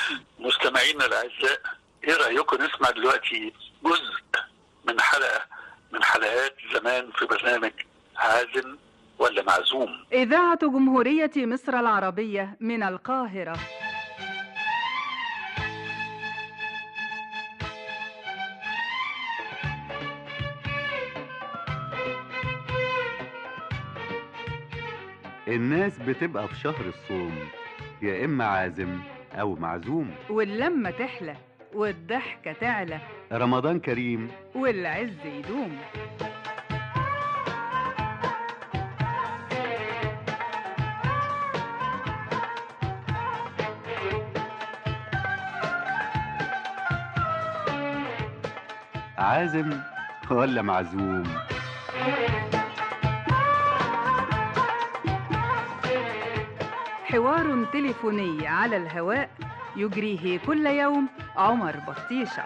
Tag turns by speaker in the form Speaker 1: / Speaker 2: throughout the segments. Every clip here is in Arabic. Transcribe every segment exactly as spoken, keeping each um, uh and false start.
Speaker 1: مستمعينا الاعزاء، ايه رايكم نسمع دلوقتي جزء من حلقه من حلقات زمان في برنامج عازم ولا معزوم؟
Speaker 2: إذاعة جمهورية مصر العربية من القاهرة.
Speaker 3: الناس بتبقى في شهر الصوم يا إما عازم أو معزوم.
Speaker 2: واللمة تحلى والضحكة تعلى،
Speaker 3: رمضان كريم
Speaker 2: والعز يدوم.
Speaker 3: عازم ولا معزوم؟
Speaker 2: حوار تليفوني على الهواء يجريه كل يوم عمر بطيشة.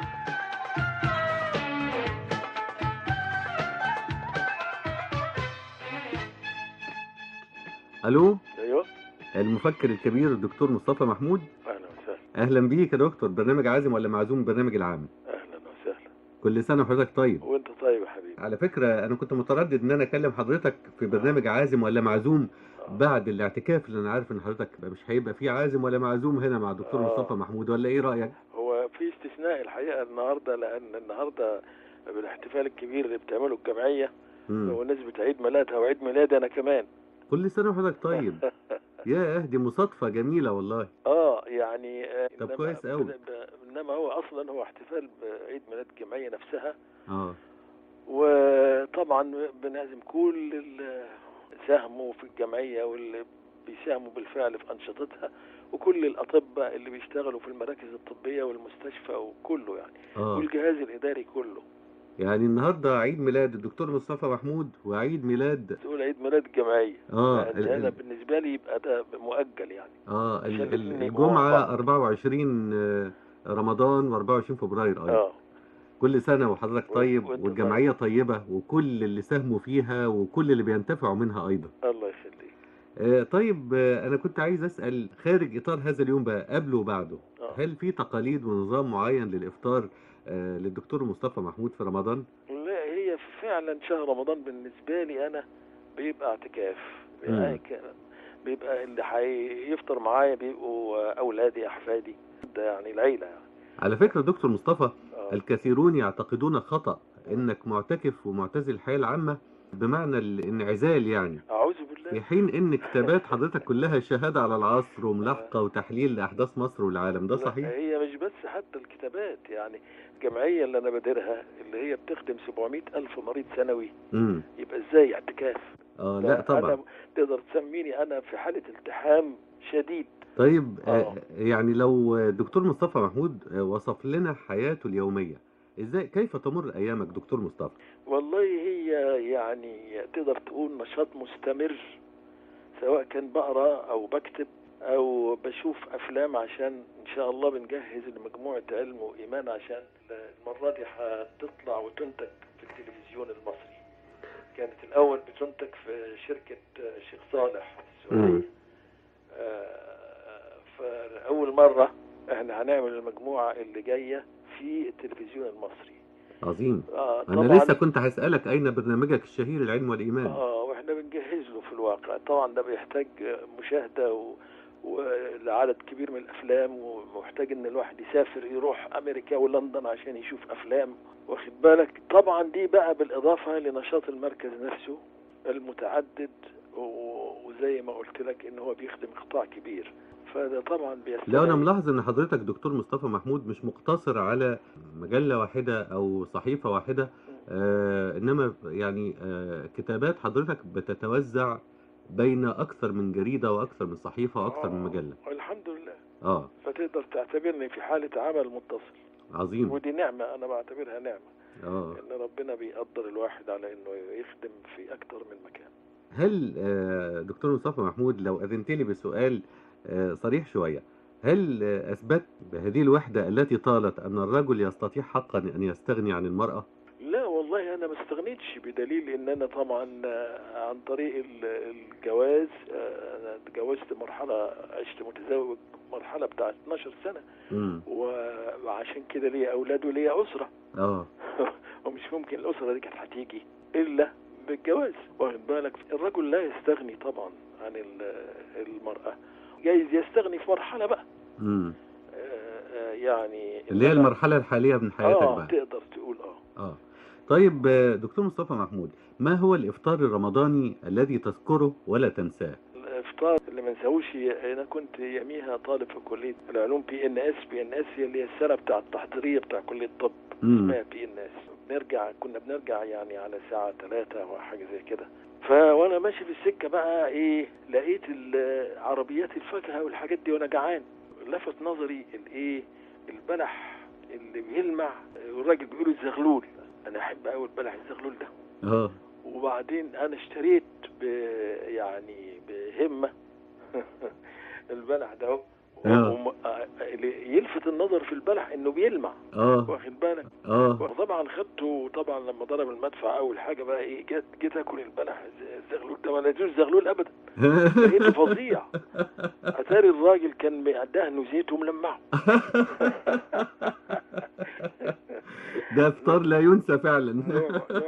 Speaker 3: ألو،
Speaker 4: ايوه،
Speaker 3: المفكر الكبير الدكتور مصطفى محمود.
Speaker 4: اهلا وسهلا.
Speaker 3: أهلا بيك يا دكتور، برنامج عازم ولا معزوم، البرنامج العام.
Speaker 4: اهلا وسهلا.
Speaker 3: كل سنة وحضرتك طيب.
Speaker 4: وانت طيب يا حبيبي.
Speaker 3: على فكرة أنا كنت متردد إن أنا أكلم حضرتك في برنامج عازم ولا معزوم
Speaker 4: آه.
Speaker 3: بعد الاعتكاف، اللي أنا عارف إن حضرتك مش هيبقى فيه عازم ولا معزوم هنا مع الدكتور
Speaker 4: آه.
Speaker 3: مصطفى محمود، ولا إيه رأيك؟
Speaker 4: هو في استثناء الحقيقه النهارده، لان النهارده بالاحتفال الكبير اللي بتعمله الجمعيه
Speaker 3: مم.
Speaker 4: ونسبه عيد ميلادها وعيد ميلادي انا كمان.
Speaker 3: كل سنة وحضرتك طيب. ياه، دي مصادفة جميلة والله.
Speaker 4: اه يعني آه،
Speaker 3: طب
Speaker 4: إنما-
Speaker 3: كويس أوي.
Speaker 4: ب- انما هو اصلا هو احتفال بعيد ميلاد الجمعيه نفسها،
Speaker 3: اه
Speaker 4: وطبعا بنعزم كل اللي ساهموا في الجمعيه واللي بيساهموا بالفعل في انشطتها، وكل الاطباء اللي بيشتغلوا في المراكز الطبيه والمستشفى وكله يعني،
Speaker 3: اه
Speaker 4: والجهاز الاداري كله.
Speaker 3: يعني النهارده عيد ميلاد الدكتور مصطفى محمود وعيد ميلاد
Speaker 4: تقول عيد ميلاد الجمعيه،
Speaker 3: اه
Speaker 4: يعني
Speaker 3: ال-
Speaker 4: هذا
Speaker 3: ال-
Speaker 4: بالنسبه لي يبقى ده مؤجل يعني.
Speaker 3: اه ال-
Speaker 4: عشان
Speaker 3: ال-
Speaker 4: الاتنين يبقوا مع
Speaker 3: الجمعة
Speaker 4: بعض.
Speaker 3: أربعة وعشرين آه، رمضان و24 فبراير ايضا.
Speaker 4: اه
Speaker 3: كل سنة وحضرتك
Speaker 4: و-
Speaker 3: طيب
Speaker 4: وانت
Speaker 3: والجمعية طيبة وكل اللي ساهموا فيها وكل اللي بينتفعوا منها ايضا.
Speaker 4: الله يخليك.
Speaker 3: آه طيب، آه انا كنت عايز اسأل خارج اطار هذا اليوم بقى، قبله وبعده،
Speaker 4: اه
Speaker 3: هل في تقاليد ونظام معين للافطار آه للدكتور مصطفى محمود في رمضان؟
Speaker 4: لا، هي فعلا شهر رمضان بالنسبه لي انا بيبقى اعتكاف.
Speaker 3: مم.
Speaker 4: ك- بيبقى اللي هيفطر معايا بيبقوا اولادي احفادي، ده يعني العيله يعني.
Speaker 3: على فكرة دكتور مصطفى،
Speaker 4: اه
Speaker 3: الكثيرون يعتقدون خطأ انك معتكف ومعتزل الحياة العامة بمعنى الانعزال يعني،
Speaker 4: اعوذ
Speaker 3: في
Speaker 4: بالله.
Speaker 3: حين ان كتابات حضرتك كلها شهادة على العصر وملاحقة وتحليل لأحداث مصر والعالم، ده
Speaker 4: لا،
Speaker 3: صحيح؟
Speaker 4: هي مش بس حتى الكتابات، يعني الجمعيه اللي انا بديرها اللي هي بتخدم سبعمائة الف مريض سنوي،
Speaker 3: امم
Speaker 4: يبقى ازاي اعتكاف؟
Speaker 3: اه
Speaker 4: ده
Speaker 3: لا طبعا.
Speaker 4: انا تقدر تسميني انا في حاله التحام شديد.
Speaker 3: طيب آه
Speaker 4: اه
Speaker 3: يعني لو الدكتور مصطفى محمود آه، وصف لنا حياته اليومية، ازاي كيف تمر ايامك دكتور مصطفى؟
Speaker 4: والله هي يعني تقدر تقول نشاط مستمر، سواء كان بقرا او بكتب او بشوف افلام، عشان ان شاء الله بنجهز لمجموعه علم وايمان عشان المره دي هتطلع وتنتج في التلفزيون المصري. كانت الاول بتنتج في شركه الشيخ صالح
Speaker 3: مم.
Speaker 4: السعوديه. آه، فاول مره احنا هنعمل المجموعه اللي جايه في التلفزيون المصري.
Speaker 3: عظيم.
Speaker 4: آه
Speaker 3: انا
Speaker 4: طبعا.
Speaker 3: لسه كنت هسألك اين برنامجك الشهير العلم والإيمان؟
Speaker 4: اه واحنا بنجهز له في الواقع، طبعا ده بيحتاج مشاهده و... ولعدد كبير من الافلام، ومحتاج ان الواحد يسافر يروح امريكا ولندن عشان يشوف افلام، واخد بالك. طبعا دي بقى بالاضافه لنشاط المركز نفسه المتعدد، و- وزي ما قلت لك ان هو بيخدم قطاع كبير، فده طبعا
Speaker 3: لا انا
Speaker 4: بيستدعي.
Speaker 3: ملاحظ ان حضرتك دكتور مصطفى محمود مش مقتصر على مجلة واحدة او صحيفة واحدة، آه انما يعني آه كتابات حضرتك بتتوزع بين اكثر من جريدة واكثر من صحيفة واكثر من مجلة.
Speaker 4: آه الحمد لله.
Speaker 3: اه
Speaker 4: فتقدر تعتبرني في حالة عمل متصل،
Speaker 3: عظيم.
Speaker 4: ودي نعمة أنا بعتبرها نعمة،
Speaker 3: اه
Speaker 4: إن ربنا بيقدر الواحد على إنه يخدم في أكتر من مكان.
Speaker 3: هل آه دكتور مصطفى محمود لو اذنت لي بسؤال آه صريح شوية، هل آه اثبت بهذه الوحدة التي طالت ان الرجل يستطيع حقا ان يستغني عن المرأة؟
Speaker 4: لا والله أنا ما استغنيتش لقيتش، بدليل ان انا طبعا عن طريق الجواز انا اتجوزت مرحله، عشت متزوج مرحله بتاعت اتناشر سنه،
Speaker 3: امم
Speaker 4: وعشان كده ليا اولاد وليا اسره.
Speaker 3: اه
Speaker 4: ومش ممكن الاسره دي كانت هتيجي الا بالجواز، واخد بالك. الرجل لا يستغني طبعا عن المراه، جايز يستغني في مرحله بقى
Speaker 3: امم
Speaker 4: يعني
Speaker 3: اللي هي المرحله الحاليه من حياتك
Speaker 4: اه
Speaker 3: بقى،
Speaker 4: تقدر تقول اه
Speaker 3: اه طيب دكتور مصطفى محمود، ما هو الافطار الرمضاني الذي تذكره ولا تنساه؟
Speaker 4: الافطار اللي ما نساهوش، انا كنت يوميها طالب في كليه العلوم بي ان اس. بي ان اس هي اللي هي السنه بتاع التحضيريه بتاع كليه الطب، اسمها بي ان اس. بنرجع كنا بنرجع يعني على الساعه ثلاثة او حاجه زي كده. فوانا ماشي في السكه بقى ايه، لقيت عربيات الفاكهه والحاجات دي وانا جعان. لفت نظري الايه، البلح اللي بيلمع، والراجل بيقول الزغلول. انا احب قوي البلح الزغلول ده.
Speaker 3: اه
Speaker 4: وبعدين انا اشتريت ب يعني بهمه البلح ده اهو. يلفت النظر في البلح انه بيلمع،
Speaker 3: اه
Speaker 4: واخد بالك.
Speaker 3: اه
Speaker 4: وطبعا خدته، طبعا لما ضرب المدفع اول حاجه بقى ايه، جيت جيت اكل البلح الزغلول ده، ما لقيتوش زغلول ابدا، لقيته فظيع. اتاري الراجل كان دهنه زيت وملمعه.
Speaker 3: ده افطار لا ينسى فعلا.